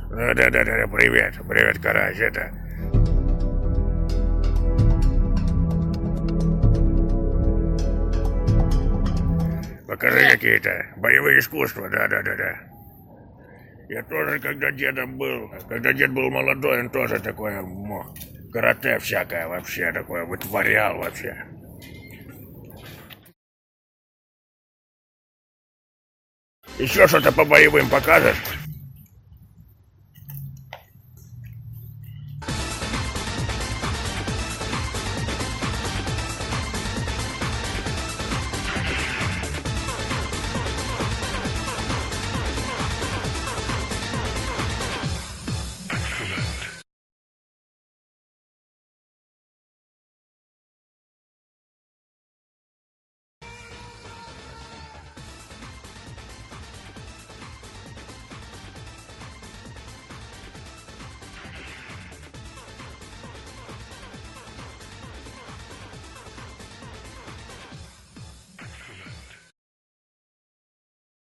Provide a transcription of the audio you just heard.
Да-да-да, привет, привет, Карась, это... Покажи какие-то боевые искусства, да-да-да-да. Я тоже, когда дед был молодой, он тоже такое, карате всякое вообще такое вытворял вообще. Еще что-то по боевым покажешь?